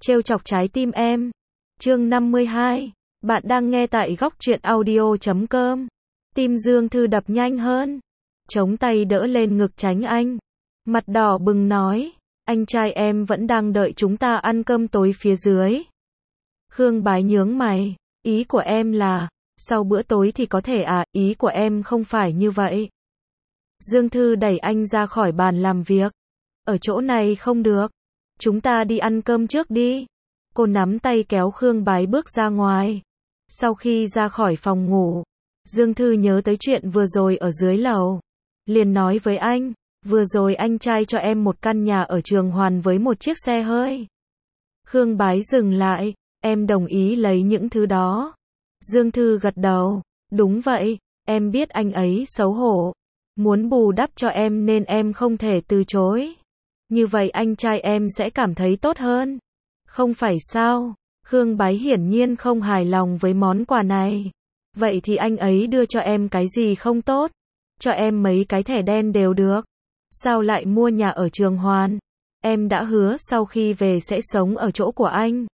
trêu chọc trái tim em. Chương 52. Bạn đang nghe tại góc truyện audio.com. Tim Dương Thư đập nhanh hơn. Chống tay đỡ lên ngực tránh anh. Mặt đỏ bừng nói. Anh trai em vẫn đang đợi chúng ta ăn cơm tối phía dưới. Khương Bái nhướng mày. Ý của em là, sau bữa tối thì có thể à, ý của em không phải như vậy. Dương Thư đẩy anh ra khỏi bàn làm việc. Ở chỗ này không được. Chúng ta đi ăn cơm trước đi. Cô nắm tay kéo Khương Bái bước ra ngoài. Sau khi ra khỏi phòng ngủ, Dương Thư nhớ tới chuyện vừa rồi ở dưới lầu. Liền nói với anh, vừa rồi anh trai cho em một căn nhà ở Trường Hoàn với một chiếc xe hơi. Khương Bái dừng lại, em đồng ý lấy những thứ đó. Dương Thư gật đầu, đúng vậy, em biết anh ấy xấu hổ. Muốn bù đắp cho em nên em không thể từ chối. Như vậy anh trai em sẽ cảm thấy tốt hơn. Không phải sao? Khương Bái hiển nhiên không hài lòng với món quà này. Vậy thì anh ấy đưa cho em cái gì không tốt? Cho em mấy cái thẻ đen đều được. Sao lại mua nhà ở Trường Hoàn? Em đã hứa sau khi về sẽ sống ở chỗ của anh.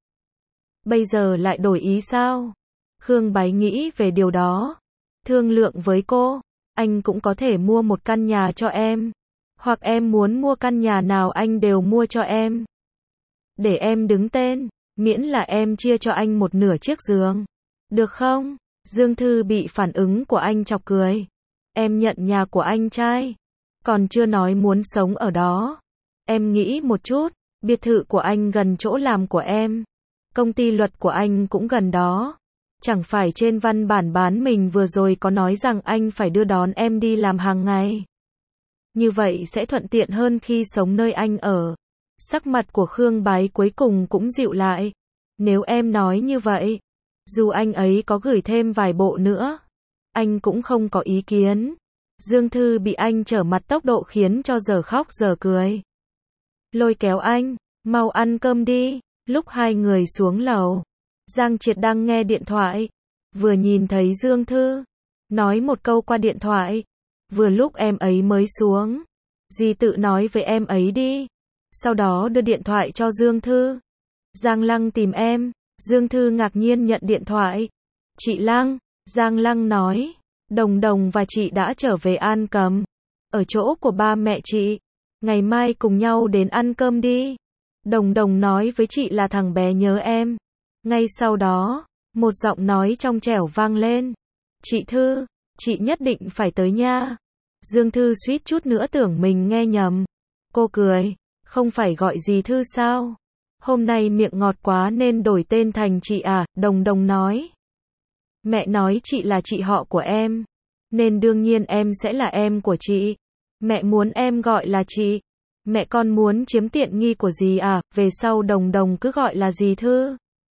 Bây giờ lại đổi ý sao? Khương Bái nghĩ về điều đó. Thương lượng với cô, anh cũng có thể mua một căn nhà cho em. Hoặc em muốn mua căn nhà nào anh đều mua cho em. Để em đứng tên, miễn là em chia cho anh một nửa chiếc giường. Được không? Dương Thư bị phản ứng của anh chọc cười. Em nhận nhà của anh trai. Còn chưa nói muốn sống ở đó. Em nghĩ một chút, biệt thự của anh gần chỗ làm của em. Công ty luật của anh cũng gần đó. Chẳng phải trên văn bản bán mình vừa rồi có nói rằng anh phải đưa đón em đi làm hàng ngày. Như vậy sẽ thuận tiện hơn khi sống nơi anh ở. Sắc mặt của Khương Bái cuối cùng cũng dịu lại. Nếu em nói như vậy, dù anh ấy có gửi thêm vài bộ nữa, anh cũng không có ý kiến. Dương Thư bị anh trở mặt tốc độ khiến cho giờ khóc giờ cười. Lôi kéo anh, mau ăn cơm đi. Lúc hai người xuống lầu, Giang Triệt đang nghe điện thoại. Vừa nhìn thấy Dương Thư, nói một câu qua điện thoại. Vừa lúc em ấy mới xuống, dì tự nói với em ấy đi. Sau đó đưa điện thoại cho Dương Thư. Giang Lăng tìm em. Dương Thư ngạc nhiên nhận điện thoại. Chị Lăng, Giang Lăng nói, Đồng Đồng và chị đã trở về An Cầm, ở chỗ của ba mẹ chị. Ngày mai cùng nhau đến ăn cơm đi. Đồng Đồng nói với chị là thằng bé nhớ em. Ngay sau đó, một giọng nói trong trẻo vang lên. Chị Thư, chị nhất định phải tới nha. Dương Thư suýt chút nữa tưởng mình nghe nhầm. Cô cười, không phải gọi dì Thư sao? Hôm nay miệng ngọt quá nên đổi tên thành chị à, Đồng Đồng nói. Mẹ nói chị là chị họ của em, nên đương nhiên em sẽ là em của chị. Mẹ muốn em gọi là chị. Mẹ con muốn chiếm tiện nghi của dì à, về sau Đồng Đồng cứ gọi là dì Thư.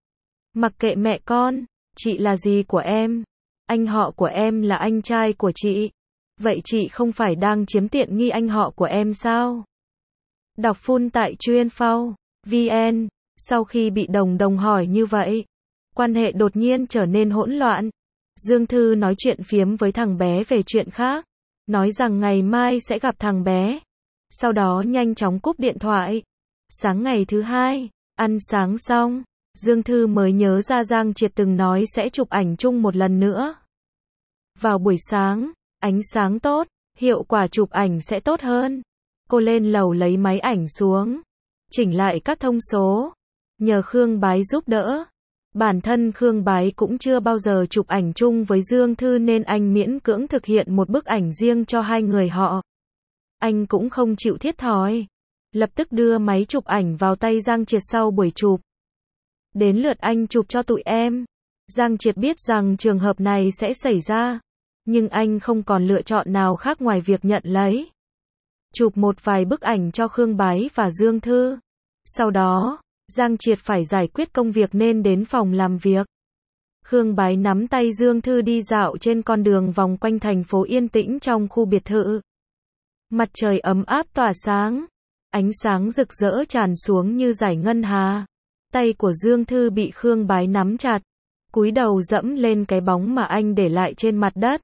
Mặc kệ mẹ con, chị là dì của em. Anh họ của em là anh trai của chị. Vậy chị không phải đang chiếm tiện nghi anh họ của em sao? Đọc full tại chuyên.phao.vn. Sau khi bị Đồng Đồng hỏi như vậy, quan hệ đột nhiên trở nên hỗn loạn. Dương Thư nói chuyện phiếm với thằng bé về chuyện khác. Nói rằng ngày mai sẽ gặp thằng bé. Sau đó nhanh chóng cúp điện thoại. Sáng ngày thứ hai, ăn sáng xong, Dương Thư mới nhớ ra Giang Triệt từng nói sẽ chụp ảnh chung một lần nữa. Vào buổi sáng, ánh sáng tốt, hiệu quả chụp ảnh sẽ tốt hơn. Cô lên lầu lấy máy ảnh xuống, chỉnh lại các thông số, nhờ Khương Bái giúp đỡ. Bản thân Khương Bái cũng chưa bao giờ chụp ảnh chung với Dương Thư nên anh miễn cưỡng thực hiện một bức ảnh riêng cho hai người họ. Anh cũng không chịu thiệt thòi, lập tức đưa máy chụp ảnh vào tay Giang Triệt sau buổi chụp. Đến lượt anh chụp cho tụi em. Giang Triệt biết rằng trường hợp này sẽ xảy ra, nhưng anh không còn lựa chọn nào khác ngoài việc nhận lấy. Chụp một vài bức ảnh cho Khương Bái và Dương Thư. Sau đó, Giang Triệt phải giải quyết công việc nên đến phòng làm việc. Khương Bái nắm tay Dương Thư đi dạo trên con đường vòng quanh thành phố yên tĩnh trong khu biệt thự. Mặt trời ấm áp tỏa sáng, ánh sáng rực rỡ tràn xuống như dải ngân hà. Tay của Dương Thư bị Khương Bái nắm chặt, cúi đầu dẫm lên cái bóng mà anh để lại trên mặt đất.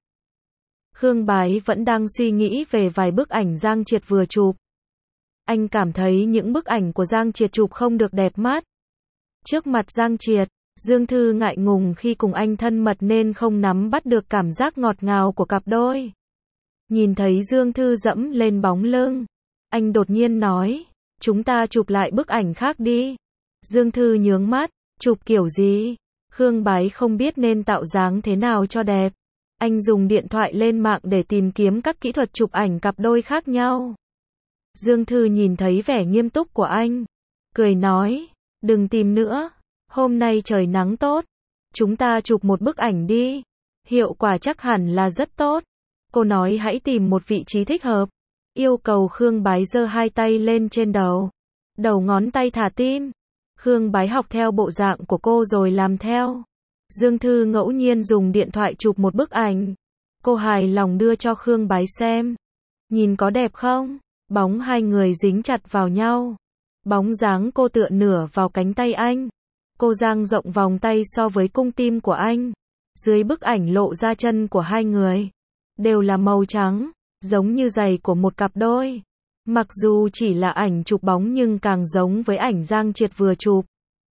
Khương Bái vẫn đang suy nghĩ về vài bức ảnh Giang Triệt vừa chụp. Anh cảm thấy những bức ảnh của Giang Triệt chụp không được đẹp mắt. Trước mặt Giang Triệt, Dương Thư ngại ngùng khi cùng anh thân mật nên không nắm bắt được cảm giác ngọt ngào của cặp đôi. Nhìn thấy Dương Thư dẫm lên bóng lưng, anh đột nhiên nói, chúng ta chụp lại bức ảnh khác đi. Dương Thư nhướng mắt, chụp kiểu gì? Khương Bái không biết nên tạo dáng thế nào cho đẹp. Anh dùng điện thoại lên mạng để tìm kiếm các kỹ thuật chụp ảnh cặp đôi khác nhau. Dương Thư nhìn thấy vẻ nghiêm túc của anh, cười nói, đừng tìm nữa, hôm nay trời nắng tốt, chúng ta chụp một bức ảnh đi, hiệu quả chắc hẳn là rất tốt. Cô nói hãy tìm một vị trí thích hợp, yêu cầu Khương Bái giơ hai tay lên trên đầu, đầu ngón tay thả tim. Khương Bái học theo bộ dạng của cô rồi làm theo. Dương Thư ngẫu nhiên dùng điện thoại chụp một bức ảnh. Cô hài lòng đưa cho Khương Bái xem. Nhìn có đẹp không? Bóng hai người dính chặt vào nhau. Bóng dáng cô tựa nửa vào cánh tay anh. Cô dang rộng vòng tay so với cung tim của anh. Dưới bức ảnh lộ ra chân của hai người. Đều là màu trắng, giống như giày của một cặp đôi. Mặc dù chỉ là ảnh chụp bóng nhưng càng giống với ảnh Giang Triệt vừa chụp.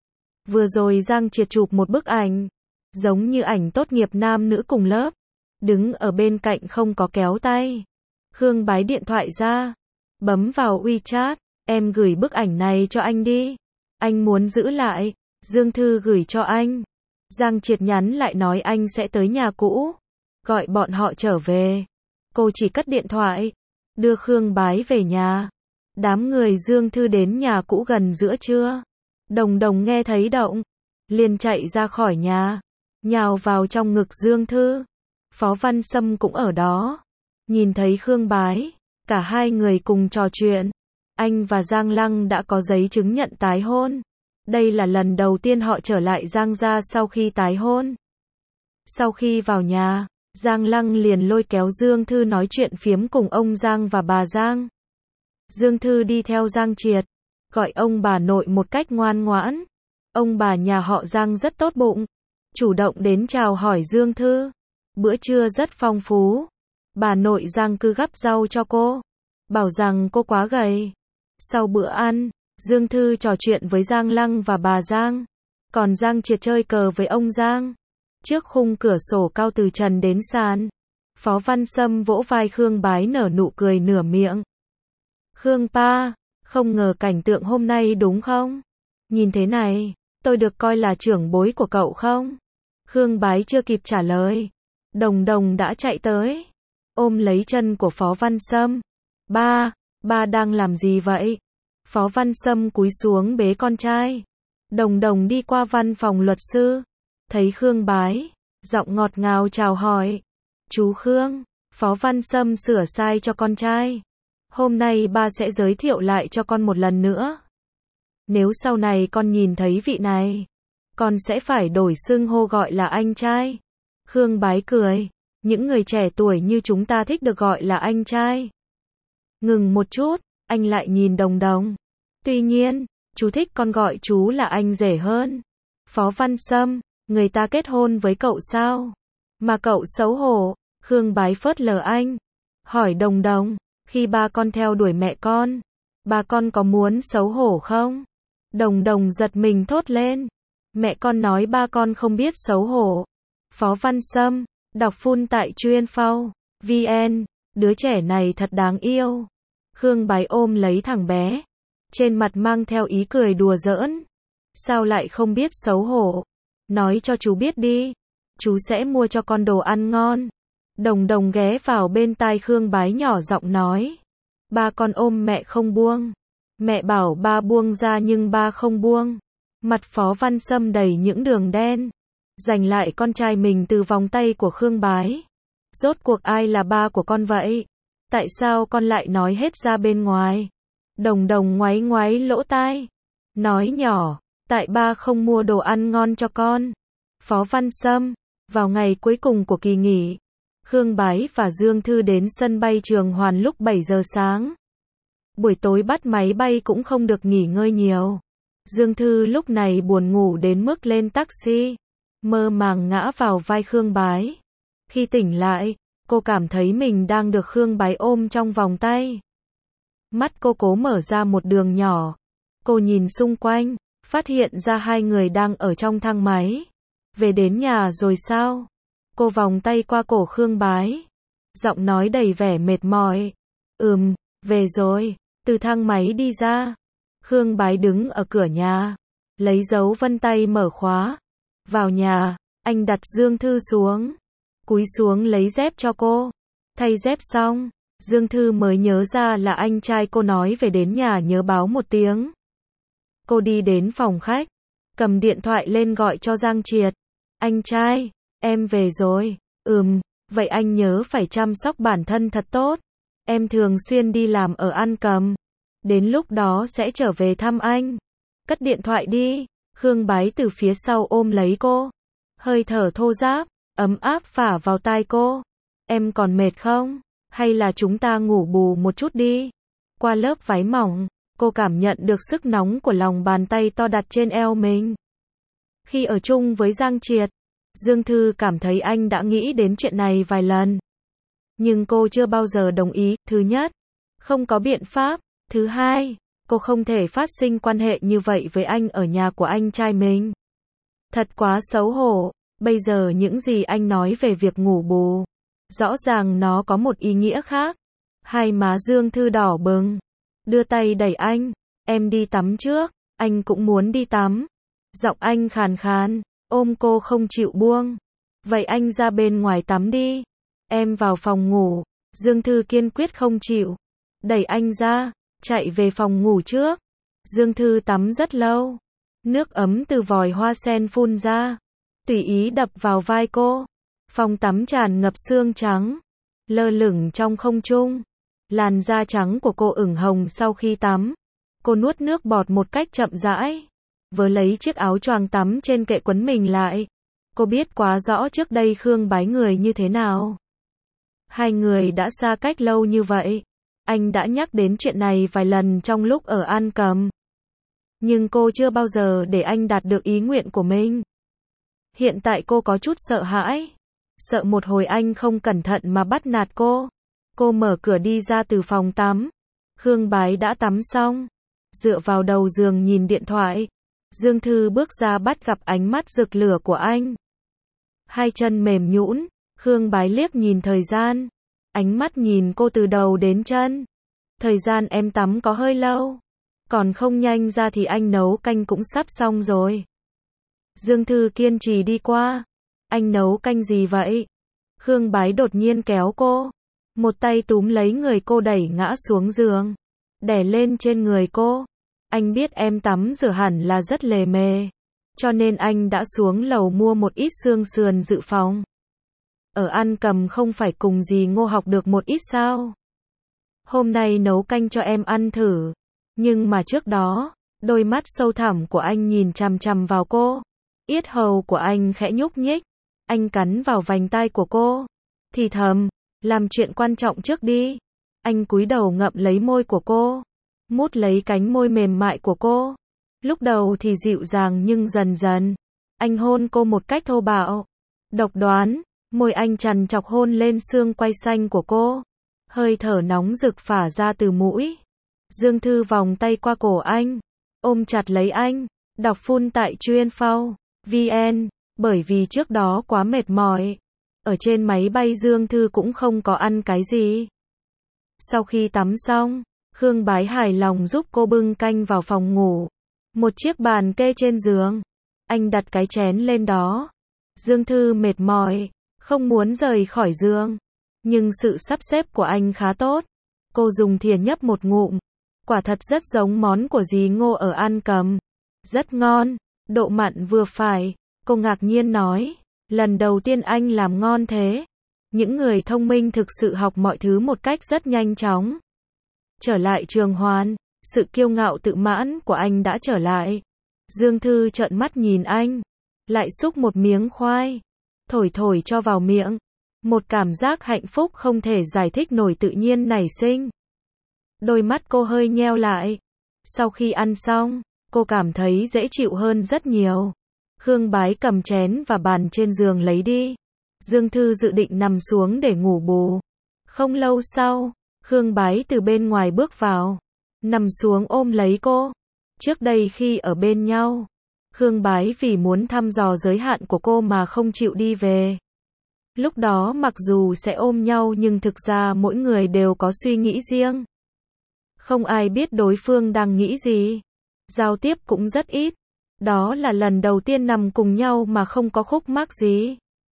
Vừa rồi Giang Triệt chụp một bức ảnh, giống như ảnh tốt nghiệp nam nữ cùng lớp. Đứng ở bên cạnh không có kéo tay. Khương Bái điện thoại ra, bấm vào WeChat, em gửi bức ảnh này cho anh đi. Anh muốn giữ lại. Dương Thư gửi cho anh. Giang Triệt nhắn lại nói anh sẽ tới nhà cũ, gọi bọn họ trở về. Cô chỉ cất điện thoại, đưa Khương Bái về nhà. Đám người Dương Thư đến nhà cũ gần giữa trưa. Đồng Đồng nghe thấy động, liền chạy ra khỏi nhà, nhào vào trong ngực Dương Thư. Phó Văn Sâm cũng ở đó. Nhìn thấy Khương Bái, cả hai người cùng trò chuyện. Anh và Giang Lăng đã có giấy chứng nhận tái hôn. Đây là lần đầu tiên họ trở lại Giang gia sau khi tái hôn. Sau khi vào nhà, Giang Lăng liền lôi kéo Dương Thư nói chuyện phiếm cùng ông Giang và bà Giang. Dương Thư đi theo Giang Triệt, gọi ông bà nội một cách ngoan ngoãn. Ông bà nhà họ Giang rất tốt bụng, chủ động đến chào hỏi Dương Thư. Bữa trưa rất phong phú. Bà nội Giang cứ gắp rau cho cô, bảo rằng cô quá gầy. Sau bữa ăn, Dương Thư trò chuyện với Giang Lăng và bà Giang. Còn Giang Triệt chơi cờ với ông Giang. Trước khung cửa sổ cao từ trần đến sàn, Phó Văn Sâm vỗ vai Khương Bái nở nụ cười nửa miệng. Khương pa, không ngờ cảnh tượng hôm nay đúng không? Nhìn thế này, tôi được coi là trưởng bối của cậu không? Khương Bái chưa kịp trả lời, Đồng Đồng đã chạy tới, ôm lấy chân của Phó Văn Sâm. Ba đang làm gì vậy? Phó Văn Sâm cúi xuống bế con trai. Đồng Đồng đi qua văn phòng luật sư, thấy Khương Bái, giọng ngọt ngào chào hỏi. Chú Khương, Phó Văn Sâm sửa sai cho con trai. Hôm nay ba sẽ giới thiệu lại cho con một lần nữa. Nếu sau này con nhìn thấy vị này, con sẽ phải đổi xưng hô gọi là anh trai. Khương Bái cười, những người trẻ tuổi như chúng ta thích được gọi là anh trai. Ngừng một chút, anh lại nhìn Đồng Đồng. Tuy nhiên, chú thích con gọi chú là anh rể hơn. Phó Văn Sâm, người ta kết hôn với cậu sao? Mà cậu xấu hổ. Khương Bái phớt lờ anh, hỏi Đồng Đồng, khi ba con theo đuổi mẹ con, ba con có muốn xấu hổ không? Đồng Đồng giật mình thốt lên, mẹ con nói ba con không biết xấu hổ. Phó Văn Sâm, đọc full tại chuyên phao VN, đứa trẻ này thật đáng yêu. Khương Bái ôm lấy thằng bé, trên mặt mang theo ý cười đùa giỡn. Sao lại không biết xấu hổ? Nói cho chú biết đi, chú sẽ mua cho con đồ ăn ngon. Đồng Đồng ghé vào bên tai Khương Bái nhỏ giọng nói. Ba con ôm mẹ không buông. Mẹ bảo ba buông ra nhưng ba không buông. Mặt Phó Văn Sâm đầy những đường đen. Giành lại con trai mình từ vòng tay của Khương Bái. Rốt cuộc ai là ba của con vậy? Tại sao con lại nói hết ra bên ngoài? Đồng Đồng ngoáy ngoáy lỗ tai, nói nhỏ, tại ba không mua đồ ăn ngon cho con. Phó Văn Sâm, vào ngày cuối cùng của kỳ nghỉ, Khương Bái và Dương Thư đến sân bay Trường Hoàn lúc 7 giờ sáng. Buổi tối bắt máy bay cũng không được nghỉ ngơi nhiều. Dương Thư lúc này buồn ngủ đến mức lên taxi, mơ màng ngã vào vai Khương Bái. Khi tỉnh lại, cô cảm thấy mình đang được Khương Bái ôm trong vòng tay. Mắt cô cố mở ra một đường nhỏ. Cô nhìn xung quanh, phát hiện ra hai người đang ở trong thang máy. Về đến nhà rồi sao? Cô vòng tay qua cổ Khương Bái. Giọng nói đầy vẻ mệt mỏi. Về rồi. Từ thang máy đi ra. Khương Bái đứng ở cửa nhà. Lấy dấu vân tay mở khóa. Vào nhà, anh đặt Dương Thư xuống. Cúi xuống lấy dép cho cô. Thay dép xong, Dương Thư mới nhớ ra là anh trai cô nói về đến nhà nhớ báo một tiếng. Cô đi đến phòng khách, cầm điện thoại lên gọi cho Giang Triệt. Anh trai, em về rồi. Vậy anh nhớ phải chăm sóc bản thân thật tốt. Em thường xuyên đi làm ở An Cầm. Đến lúc đó sẽ trở về thăm anh. Cất điện thoại đi. Khương Bái từ phía sau ôm lấy cô. Hơi thở thô ráp, ấm áp phả vào tai cô. Em còn mệt không? Hay là chúng ta ngủ bù một chút đi? Qua lớp váy mỏng, cô cảm nhận được sức nóng của lòng bàn tay to đặt trên eo mình. Khi ở chung với Giang Triệt, Dương Thư cảm thấy anh đã nghĩ đến chuyện này vài lần. Nhưng cô chưa bao giờ đồng ý. Thứ nhất, không có biện pháp. Thứ hai, cô không thể phát sinh quan hệ như vậy với anh ở nhà của anh trai mình. Thật quá xấu hổ. Bây giờ những gì anh nói về việc ngủ bù, rõ ràng nó có một ý nghĩa khác. Hai má Dương Thư đỏ bừng. Đưa tay đẩy anh. Em đi tắm trước. Anh cũng muốn đi tắm. Giọng anh khàn khàn. Ôm cô không chịu buông. Vậy anh ra bên ngoài tắm đi. Em vào phòng ngủ. Dương Thư kiên quyết không chịu. Đẩy anh ra. Chạy về phòng ngủ trước. Dương Thư tắm rất lâu. Nước ấm từ vòi hoa sen phun ra. Tùy ý đập vào vai cô. Phòng tắm tràn ngập sương trắng. Lơ lửng trong không trung. Làn da trắng của cô ửng hồng sau khi tắm. Cô nuốt nước bọt một cách chậm rãi. Vớ lấy chiếc áo choàng tắm trên kệ quấn mình lại. Cô biết quá rõ trước đây Khương Bái người như thế nào. Hai người đã xa cách lâu như vậy. Anh đã nhắc đến chuyện này vài lần trong lúc ở An Cầm. Nhưng cô chưa bao giờ để anh đạt được ý nguyện của mình. Hiện tại cô có chút sợ hãi. Sợ một hồi anh không cẩn thận mà bắt nạt cô. Cô mở cửa đi ra từ phòng tắm. Khương Bái đã tắm xong. Dựa vào đầu giường nhìn điện thoại. Dương Thư bước ra bắt gặp ánh mắt rực lửa của anh. Hai chân mềm nhũn. Khương Bái liếc nhìn thời gian. Ánh mắt nhìn cô từ đầu đến chân. Thời gian em tắm có hơi lâu. Còn không nhanh ra thì anh nấu canh cũng sắp xong rồi. Dương Thư kiên trì đi qua. Anh nấu canh gì vậy? Khương Bái đột nhiên kéo cô. Một tay túm lấy người cô đẩy ngã xuống giường. Đè lên trên người cô. Anh biết em tắm rửa hẳn là rất lề mề. Cho nên anh đã xuống lầu mua một ít xương sườn dự phòng. Ở An Cầm không phải cùng dì Ngô học được một ít sao? Hôm nay nấu canh cho em ăn thử. Nhưng mà trước đó, đôi mắt sâu thẳm của anh nhìn chằm chằm vào cô. Yết hầu của anh khẽ nhúc nhích. Anh cắn vào vành tai của cô. Thì thầm, làm chuyện quan trọng trước đi. Anh cúi đầu ngậm lấy môi của cô. Mút lấy cánh môi mềm mại của cô. Lúc đầu thì dịu dàng nhưng dần dần. Anh hôn cô một cách thô bạo. Độc đoán. Môi anh trằn trọc hôn lên xương quai xanh của cô. Hơi thở nóng rực phả ra từ mũi. Dương Thư vòng tay qua cổ anh. Ôm chặt lấy anh. Đọc phun tại Chuyên.vn. Bởi vì trước đó quá mệt mỏi. Ở trên máy bay Dương Thư cũng không có ăn cái gì. Sau khi tắm xong, Khương Bái hài lòng giúp cô bưng canh vào phòng ngủ. Một chiếc bàn kê trên giường. Anh đặt cái chén lên đó. Dương Thư mệt mỏi, không muốn rời khỏi giường. Nhưng sự sắp xếp của anh khá tốt. Cô dùng thìa nhấp một ngụm. Quả thật rất giống món của dì Ngô ở An Cầm. Rất ngon, độ mặn vừa phải. Cô ngạc nhiên nói, lần đầu tiên anh làm ngon thế. Những người thông minh thực sự học mọi thứ một cách rất nhanh chóng. Trở lại Trường Hoàn, sự kiêu ngạo tự mãn của anh đã trở lại. Dương Thư trợn mắt nhìn anh, lại xúc một miếng khoai, thổi thổi cho vào miệng. Một cảm giác hạnh phúc không thể giải thích nổi tự nhiên nảy sinh. Đôi mắt cô hơi nheo lại. Sau khi ăn xong, cô cảm thấy dễ chịu hơn rất nhiều. Khương Bái cầm chén và bàn trên giường lấy đi. Dương Thư dự định nằm xuống để ngủ bù. Không lâu sau, Khương Bái từ bên ngoài bước vào. Nằm xuống ôm lấy cô. Trước đây khi ở bên nhau, Khương Bái vì muốn thăm dò giới hạn của cô mà không chịu đi về. Lúc đó mặc dù sẽ ôm nhau nhưng thực ra mỗi người đều có suy nghĩ riêng. Không ai biết đối phương đang nghĩ gì. Giao tiếp cũng rất ít. Đó là lần đầu tiên nằm cùng nhau mà không có khúc mắc gì.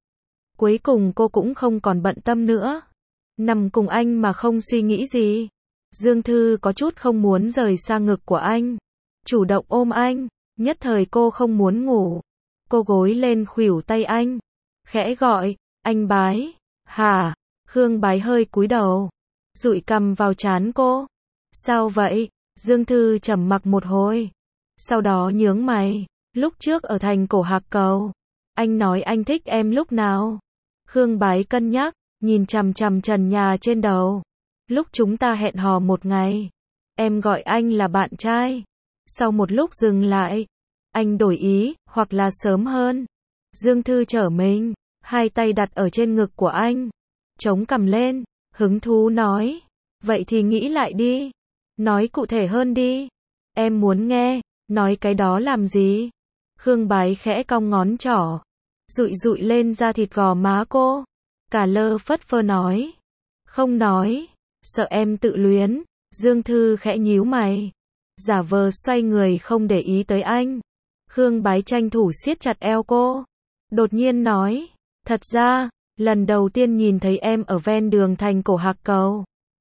Cuối cùng cô cũng không còn bận tâm nữa. Nằm cùng anh mà không suy nghĩ gì. Dương Thư có chút không muốn rời xa ngực của anh. Chủ động ôm anh. Nhất thời cô không muốn ngủ. Cô gối lên khuỷu tay anh. Khẽ gọi, anh Bái. Hả? Khương Bái hơi cúi đầu. Dụi cằm vào trán cô. Sao vậy? Dương Thư trầm mặc một hồi. Sau đó nhướng mày. Lúc trước ở thành Cổ Hạc Cầu. Anh nói anh thích em lúc nào? Khương Bái cân nhắc, nhìn chằm chằm trần nhà trên đầu. Lúc chúng ta hẹn hò một ngày. Em gọi anh là bạn trai. Sau một lúc dừng lại. Anh đổi ý, hoặc là sớm hơn. Dương Thư trở mình. Hai tay đặt ở trên ngực của anh. Chống cằm lên. Hứng thú nói. Vậy thì nghĩ lại đi. Nói cụ thể hơn đi. Em muốn nghe. Nói cái đó làm gì? Khương Bái khẽ cong ngón trỏ. Dụi lên da thịt gò má cô. Cả lơ phất phơ nói. Không nói. Sợ em tự luyến. Dương Thư khẽ nhíu mày. Giả vờ xoay người không để ý tới anh. Khương Bái tranh thủ siết chặt eo cô. Đột nhiên nói. Thật ra, lần đầu tiên nhìn thấy em ở ven đường thành Cổ Hạc Cầu.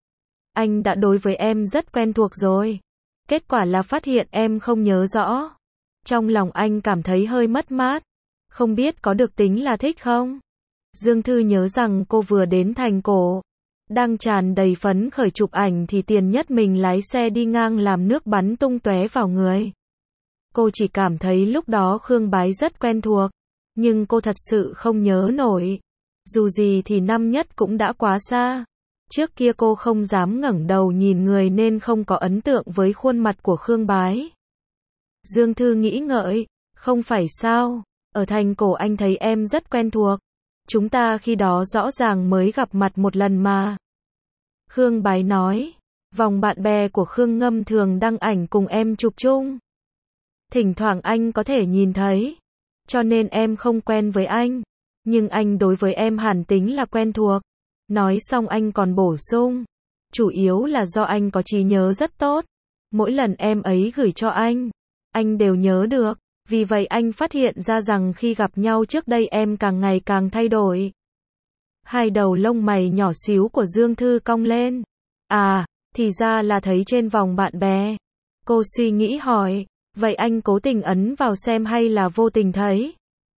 Anh đã đối với em rất quen thuộc rồi. Kết quả là phát hiện em không nhớ rõ. Trong lòng anh cảm thấy hơi mất mát. Không biết có được tính là thích không? Dương Thư nhớ rằng cô vừa đến thành Cổ. Đang tràn đầy phấn khởi chụp ảnh thì Tiền Nhất mình lái xe đi ngang làm nước bắn tung tóe vào người. Cô chỉ cảm thấy lúc đó Khương Bái rất quen thuộc. Nhưng cô thật sự không nhớ nổi. Dù gì thì năm nhất cũng đã quá xa. Trước kia cô không dám ngẩng đầu nhìn người nên không có ấn tượng với khuôn mặt của Khương Bái. Dương Thư nghĩ ngợi, không phải sao, ở thành Cổ anh thấy em rất quen thuộc. Chúng ta khi đó rõ ràng mới gặp mặt một lần mà. Khương Bái nói, vòng bạn bè của Khương Ngâm thường đăng ảnh cùng em chụp chung. Thỉnh thoảng anh có thể nhìn thấy. Cho nên em không quen với anh. Nhưng anh đối với em hẳn tính là quen thuộc. Nói xong anh còn bổ sung. Chủ yếu là do anh có trí nhớ rất tốt. Mỗi lần em ấy gửi cho anh đều nhớ được. Vì vậy anh phát hiện ra rằng khi gặp nhau trước đây em càng ngày càng thay đổi. Hai đầu lông mày nhỏ xíu của Dương Thư cong lên. À, thì ra là thấy trên vòng bạn bè. Cô suy nghĩ hỏi. Vậy anh cố tình ấn vào xem hay là vô tình thấy?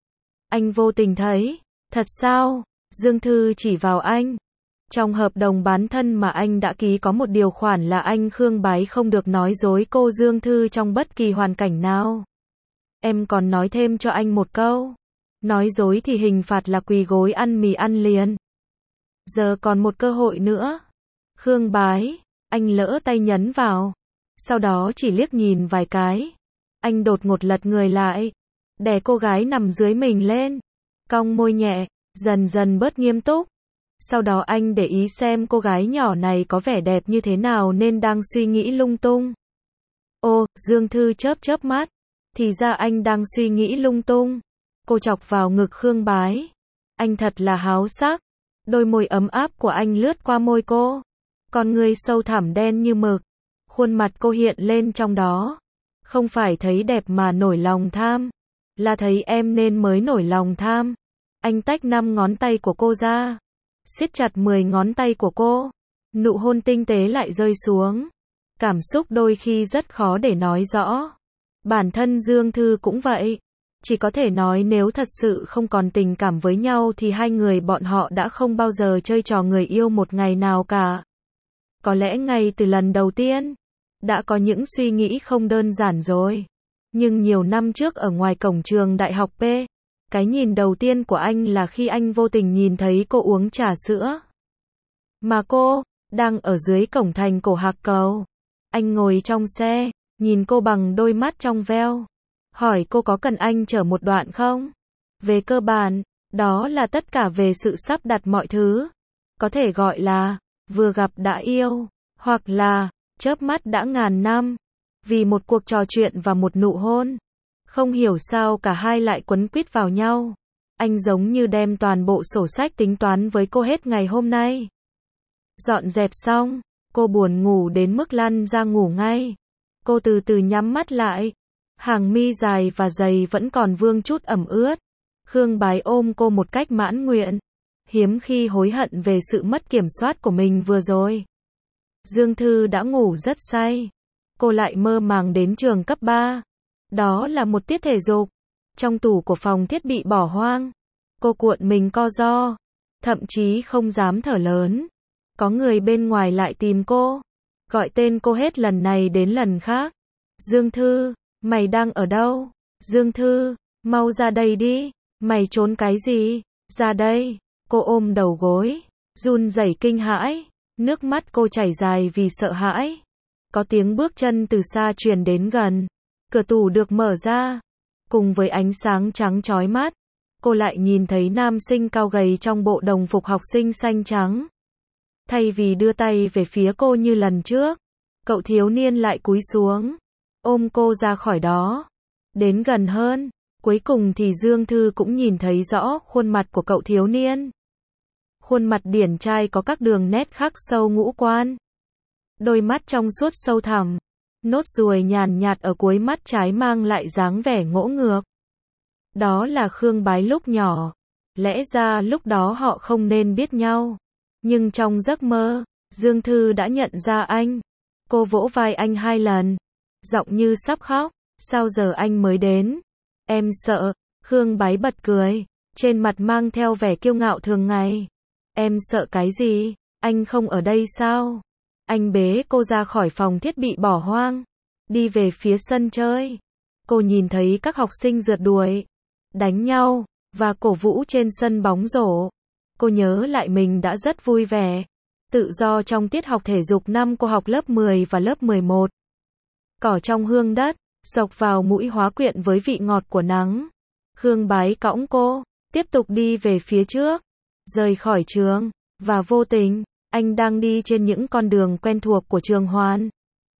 Anh vô tình thấy. Thật sao? Dương Thư chỉ vào anh. Trong hợp đồng bán thân mà anh đã ký có một điều khoản là anh Khương Bái không được nói dối cô Dương Thư trong bất kỳ hoàn cảnh nào. Em còn nói thêm cho anh một câu. Nói dối thì hình phạt là quỳ gối ăn mì ăn liền. Giờ còn một cơ hội nữa. Khương Bái, anh lỡ tay nhấn vào. Sau đó chỉ liếc nhìn vài cái. Anh đột ngột lật người lại. Đè cô gái nằm dưới mình lên. Cong môi nhẹ, dần dần bớt nghiêm túc. Sau đó anh để ý xem cô gái nhỏ này có vẻ đẹp như thế nào nên đang suy nghĩ lung tung. Ô, Dương Thư chớp mắt. Thì ra anh đang suy nghĩ lung tung. Cô chọc vào ngực Khương Bái. Anh thật là háo sắc. Đôi môi ấm áp của anh lướt qua môi cô. Con người sâu thẳm đen như mực. Khuôn mặt cô hiện lên trong đó. Không phải thấy đẹp mà nổi lòng tham. Là thấy em nên mới nổi lòng tham. Anh tách 5 ngón tay của cô ra. Siết chặt 10 ngón tay của cô. Nụ hôn tinh tế lại rơi xuống. Cảm xúc đôi khi rất khó để nói rõ. Bản thân Dương Thư cũng vậy. Chỉ có thể nói nếu thật sự không còn tình cảm với nhau thì hai người bọn họ đã không bao giờ chơi trò người yêu một ngày nào cả. Có lẽ ngay từ lần đầu tiên, đã có những suy nghĩ không đơn giản rồi. Nhưng nhiều năm trước ở ngoài cổng trường đại học P, cái nhìn đầu tiên của anh là khi anh vô tình nhìn thấy cô uống trà sữa. Mà cô, đang ở dưới cổng thành Cổ Hạc Cầu. Anh ngồi trong xe, nhìn cô bằng đôi mắt trong veo. Hỏi cô có cần anh chở một đoạn không? Về cơ bản, đó là tất cả về sự sắp đặt mọi thứ. Có thể gọi là, vừa gặp đã yêu, hoặc là, chớp mắt đã ngàn năm. vì một cuộc trò chuyện và một nụ hôn. Không hiểu sao cả hai lại quấn quýt vào nhau. Anh giống như đem toàn bộ sổ sách tính toán với cô hết ngày hôm nay. Dọn dẹp xong, cô buồn ngủ đến mức lăn ra ngủ ngay. Cô từ từ nhắm mắt lại. Hàng mi dài và dày vẫn còn vương chút ẩm ướt. Khương Bái ôm cô một cách mãn nguyện. Hiếm khi hối hận về sự mất kiểm soát của mình vừa rồi. Dương Thư đã ngủ rất say. Cô lại mơ màng đến trường cấp 3. Đó là một tiết thể dục. Trong tủ của phòng thiết bị bỏ hoang. Cô cuộn mình co ro. Thậm chí không dám thở lớn. Có người bên ngoài lại tìm cô. Gọi tên cô hết lần này đến lần khác. Dương Thư, mày đang ở đâu? Dương Thư, mau ra đây đi. Mày trốn cái gì? Ra đây. Cô ôm đầu gối. Run rẩy kinh hãi. Nước mắt cô chảy dài vì sợ hãi. Có tiếng bước chân từ xa truyền đến gần. Cửa tủ được mở ra. Cùng với ánh sáng trắng chói mắt. Cô lại nhìn thấy nam sinh cao gầy trong bộ đồng phục học sinh xanh trắng. Thay vì đưa tay về phía cô như lần trước, cậu thiếu niên lại cúi xuống, ôm cô ra khỏi đó. Đến gần hơn, cuối cùng thì Dương Thư cũng nhìn thấy rõ khuôn mặt của cậu thiếu niên. Khuôn mặt điển trai có các đường nét khắc sâu ngũ quan. Đôi mắt trong suốt sâu thẳm, nốt ruồi nhàn nhạt ở cuối mắt trái mang lại dáng vẻ ngỗ ngược. Đó là Khương Bái lúc nhỏ. Lẽ ra lúc đó họ không nên biết nhau. Nhưng trong giấc mơ, Dương Thư đã nhận ra anh. Cô vỗ vai anh 2 lần. Giọng như sắp khóc. Sao giờ anh mới đến? Em sợ. Khương Bái bật cười. Trên mặt mang theo vẻ kiêu ngạo thường ngày. Em sợ cái gì? Anh không ở đây sao? Anh bế cô ra khỏi phòng thiết bị bỏ hoang. Đi về phía sân chơi. Cô nhìn thấy các học sinh rượt đuổi, đánh nhau, và cổ vũ trên sân bóng rổ. Cô nhớ lại mình đã rất vui vẻ, tự do trong tiết học thể dục năm cô học lớp 10 và lớp 11. Cỏ trong hương đất, xộc vào mũi hóa quyện với vị ngọt của nắng. Khương Bái cõng cô, tiếp tục đi về phía trước, rời khỏi trường, và vô tình, anh đang đi trên những con đường quen thuộc của trường Hoàn.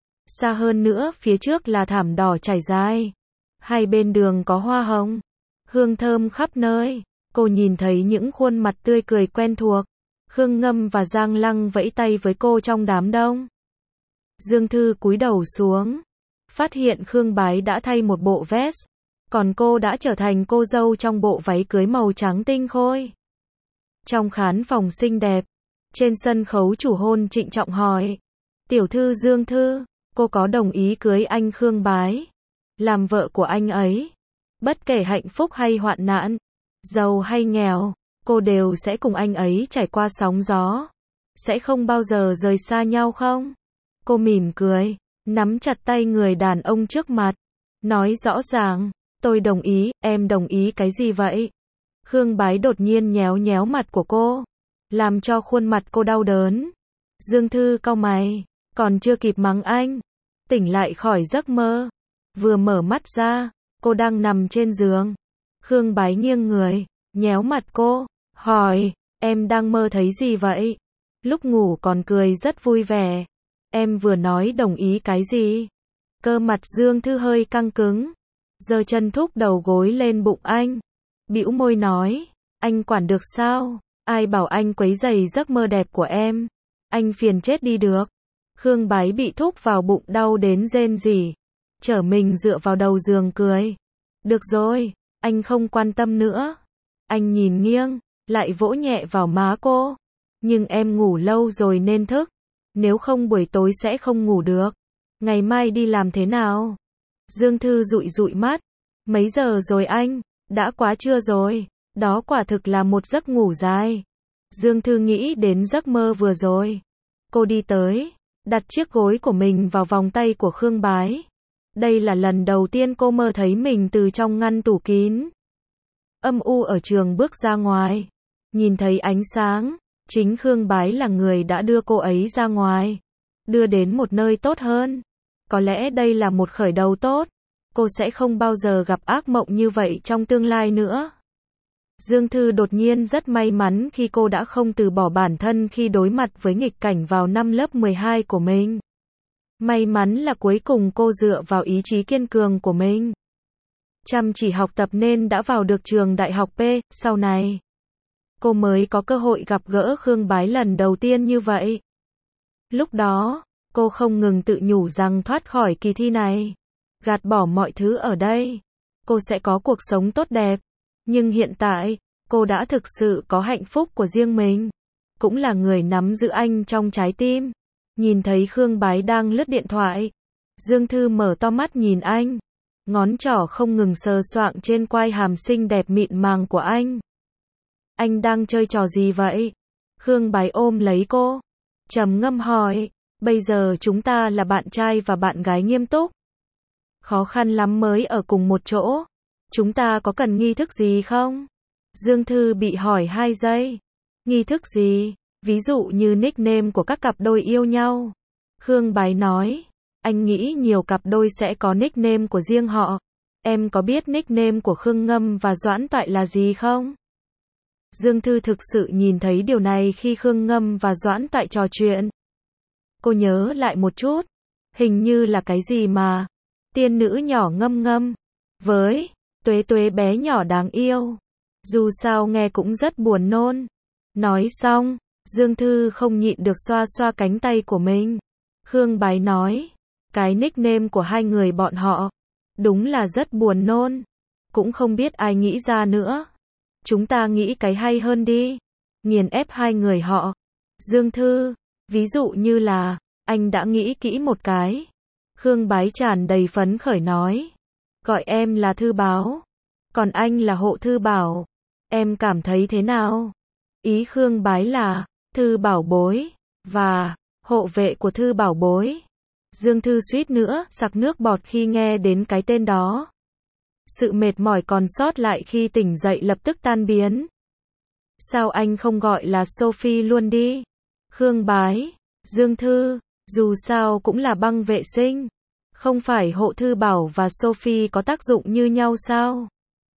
Xa hơn nữa, phía trước là thảm đỏ trải dài. Hai bên đường có hoa hồng, hương thơm khắp nơi. Cô nhìn thấy những khuôn mặt tươi cười quen thuộc. Khương Ngâm và Giang Lăng vẫy tay với cô trong đám đông. Dương Thư cúi đầu xuống, phát hiện Khương Bái đã thay một bộ vest, còn cô đã trở thành cô dâu trong bộ váy cưới màu trắng tinh khôi. Trong khán phòng xinh đẹp, trên sân khấu chủ hôn trịnh trọng hỏi: "Tiểu thư Dương Thư, cô có đồng ý cưới anh Khương Bái, làm vợ của anh ấy? Bất kể hạnh phúc hay hoạn nạn, giàu hay nghèo, cô đều sẽ cùng anh ấy trải qua sóng gió, sẽ không bao giờ rời xa nhau không?" Cô mỉm cười, nắm chặt tay người đàn ông trước mặt, nói rõ ràng: "Tôi đồng ý." "Em đồng ý cái gì vậy?" Khương Bái đột nhiên nhéo nhéo mặt của cô, làm cho khuôn mặt cô đau đớn. Dương Thư cau mày, còn chưa kịp mắng anh, tỉnh lại khỏi giấc mơ. Vừa mở mắt ra, cô đang nằm trên giường. Khương Bái nghiêng người, nhéo mặt cô, hỏi: "Em đang mơ thấy gì vậy? Lúc ngủ còn cười rất vui vẻ. Em vừa nói đồng ý cái gì?" Cơ mặt Dương Thư hơi căng cứng, giơ chân thúc đầu gối lên bụng anh, bĩu môi nói: "Anh quản được sao? Ai bảo anh quấy rầy giấc mơ đẹp của em? Anh phiền chết đi được." Khương Bái bị thúc vào bụng đau đến rên rỉ, trở mình dựa vào đầu giường cười. "Được rồi, anh không quan tâm nữa." Anh nhìn nghiêng, lại vỗ nhẹ vào má cô. "Nhưng em ngủ lâu rồi nên thức, nếu không buổi tối sẽ không ngủ được. Ngày mai đi làm thế nào?" Dương Thư dụi dụi mắt. "Mấy giờ rồi anh?" "Đã quá trưa rồi." Đó quả thực là một giấc ngủ dài. Dương Thư nghĩ đến giấc mơ vừa rồi. Cô đi tới, đặt chiếc gối của mình vào vòng tay của Khương Bái. Đây là lần đầu tiên cô mơ thấy mình từ trong ngăn tủ kín âm u ở trường bước ra ngoài, nhìn thấy ánh sáng. Chính Khương Bái là người đã đưa cô ấy ra ngoài, đưa đến một nơi tốt hơn. Có lẽ đây là một khởi đầu tốt. Cô sẽ không bao giờ gặp ác mộng như vậy trong tương lai nữa. Dương Thư đột nhiên rất may mắn khi cô đã không từ bỏ bản thân khi đối mặt với nghịch cảnh vào năm lớp 12 của mình. May mắn là cuối cùng cô dựa vào ý chí kiên cường của mình, chăm chỉ học tập nên đã vào được trường đại học P, sau này cô mới có cơ hội gặp gỡ Khương Bái lần đầu tiên như vậy. Lúc đó, cô không ngừng tự nhủ rằng thoát khỏi kỳ thi này, gạt bỏ mọi thứ ở đây, cô sẽ có cuộc sống tốt đẹp. Nhưng hiện tại, cô đã thực sự có hạnh phúc của riêng mình, cũng là người nắm giữ anh trong trái tim. Nhìn thấy Khương Bái đang lướt điện thoại, Dương Thư mở to mắt nhìn anh, ngón trỏ không ngừng sờ soạng trên quai hàm xinh đẹp mịn màng của anh. Anh đang chơi trò gì vậy? Khương Bái ôm lấy cô, trầm ngâm hỏi, bây giờ chúng ta là bạn trai và bạn gái nghiêm túc. Khó khăn lắm mới ở cùng một chỗ. Chúng ta có cần nghi thức gì không? Dương Thư bị hỏi 2 giây. Nghi thức gì? Ví dụ như nickname của các cặp đôi yêu nhau. Khương Bái nói, anh nghĩ nhiều cặp đôi sẽ có nickname của riêng họ. Em có biết nickname của Khương Ngâm và Doãn Toại là gì không? Dương Thư thực sự nhìn thấy điều này khi Khương Ngâm và Doãn Toại trò chuyện. Cô nhớ lại một chút, hình như là cái gì mà tiên nữ nhỏ ngâm ngâm với Tuế Tuế bé nhỏ đáng yêu. Dù sao nghe cũng rất buồn nôn. Nói xong, Dương Thư không nhịn được xoa xoa cánh tay của mình. Khương Bái nói, cái nickname của hai người bọn họ đúng là rất buồn nôn. Cũng không biết ai nghĩ ra nữa. Chúng ta nghĩ cái hay hơn đi. Nghiền ép hai người họ. Dương Thư, ví dụ như là, anh đã nghĩ kỹ một cái. Khương Bái tràn đầy phấn khởi nói, gọi em là Thư Báo, còn anh là Hộ Thư Bảo. Em cảm thấy thế nào? Ý Khương Bái là, Thư Bảo Bối, và hộ vệ của Thư Bảo Bối. Dương Thư suýt nữa sặc nước bọt khi nghe đến cái tên đó. Sự mệt mỏi còn sót lại khi tỉnh dậy lập tức tan biến. Sao anh không gọi là Sophie luôn đi? Khương Bái, Dương Thư, dù sao cũng là băng vệ sinh. Không phải Hộ Thư Bảo và Sophie có tác dụng như nhau sao?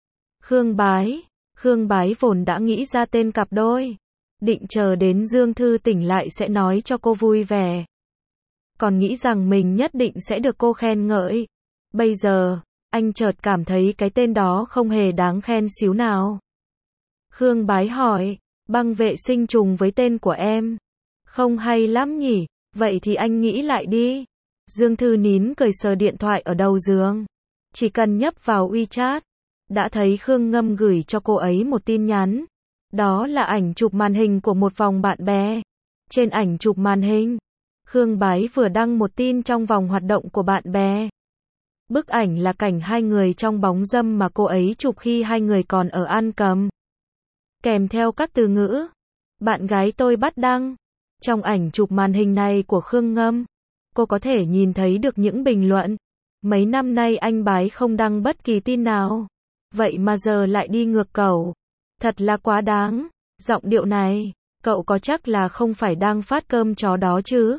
Khương Bái vốn đã nghĩ ra tên cặp đôi. Định chờ đến Dương Thư tỉnh lại sẽ nói cho cô vui vẻ. Còn nghĩ rằng mình nhất định sẽ được cô khen ngợi. Bây giờ, anh chợt cảm thấy cái tên đó không hề đáng khen xíu nào. Khương Bái hỏi, băng vệ sinh trùng với tên của em. Không hay lắm nhỉ, vậy thì anh nghĩ lại đi. Dương Thư nín cười sờ điện thoại ở đầu giường. Chỉ cần nhấp vào WeChat, đã thấy Khương Ngâm gửi cho cô ấy một tin nhắn. Đó là ảnh chụp màn hình của một vòng bạn bè. Trên ảnh chụp màn hình, Khương Bái vừa đăng một tin trong vòng hoạt động của bạn bè. Bức ảnh là cảnh hai người trong bóng râm mà cô ấy chụp khi hai người còn ở An Cầm. Kèm theo các từ ngữ, bạn gái tôi bắt đăng. Trong ảnh chụp màn hình này của Khương Ngâm, cô có thể nhìn thấy được những bình luận. Mấy năm nay anh Bái không đăng bất kỳ tin nào. Vậy mà giờ lại đi ngược cẩu. Thật là quá đáng. Giọng điệu này, cậu có chắc là không phải đang phát cơm chó đó chứ?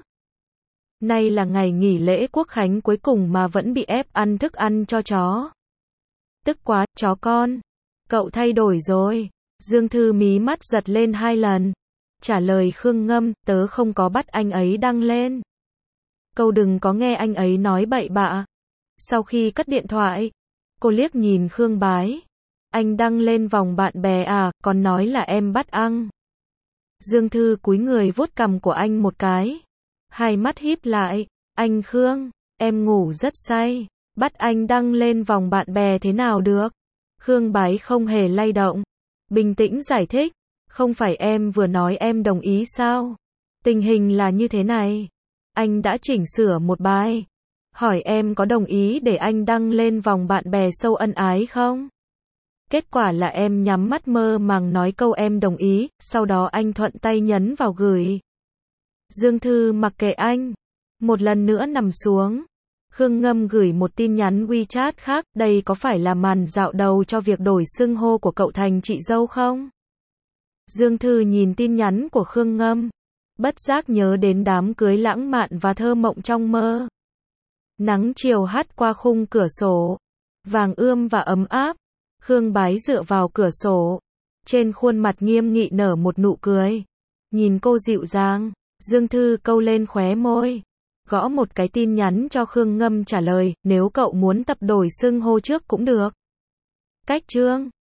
Nay là ngày nghỉ lễ Quốc khánh cuối cùng mà vẫn bị ép ăn thức ăn cho chó. Tức quá, chó con. Cậu thay đổi rồi. Dương Thư mí mắt giật lên 2 lần. Trả lời Khương Ngâm, tớ không có bắt anh ấy đăng lên. Cậu đừng có nghe anh ấy nói bậy bạ. Sau khi cất điện thoại, cô liếc nhìn Khương Bái. Anh đăng lên vòng bạn bè à, còn nói là em bắt ăn. Dương Thư cúi người vuốt cằm của anh một cái. Hai mắt híp lại. Anh Khương, em ngủ rất say. Bắt anh đăng lên vòng bạn bè thế nào được? Khương Bái không hề lay động. Bình tĩnh giải thích. Không phải em vừa nói em đồng ý sao? Tình hình là như thế này. Anh đã chỉnh sửa một bài. Hỏi em có đồng ý để anh đăng lên vòng bạn bè sâu ân ái không? Kết quả là em nhắm mắt mơ màng nói câu em đồng ý, sau đó anh thuận tay nhấn vào gửi. Dương Thư mặc kệ anh. Một lần nữa nằm xuống. Khương Ngâm gửi một tin nhắn WeChat khác, đây có phải là màn dạo đầu cho việc đổi xưng hô của cậu thành chị dâu không? Dương Thư nhìn tin nhắn của Khương Ngâm. Bất giác nhớ đến đám cưới lãng mạn và thơ mộng trong mơ. Nắng chiều hắt qua khung cửa sổ. Vàng ươm và ấm áp. Khương Bái dựa vào cửa sổ. Trên khuôn mặt nghiêm nghị nở một nụ cười. Nhìn cô dịu dàng. Dương Thư câu lên khóe môi. Gõ một cái tin nhắn cho Khương Ngâm trả lời, nếu cậu muốn tập đổi xưng hô trước cũng được. Cách chương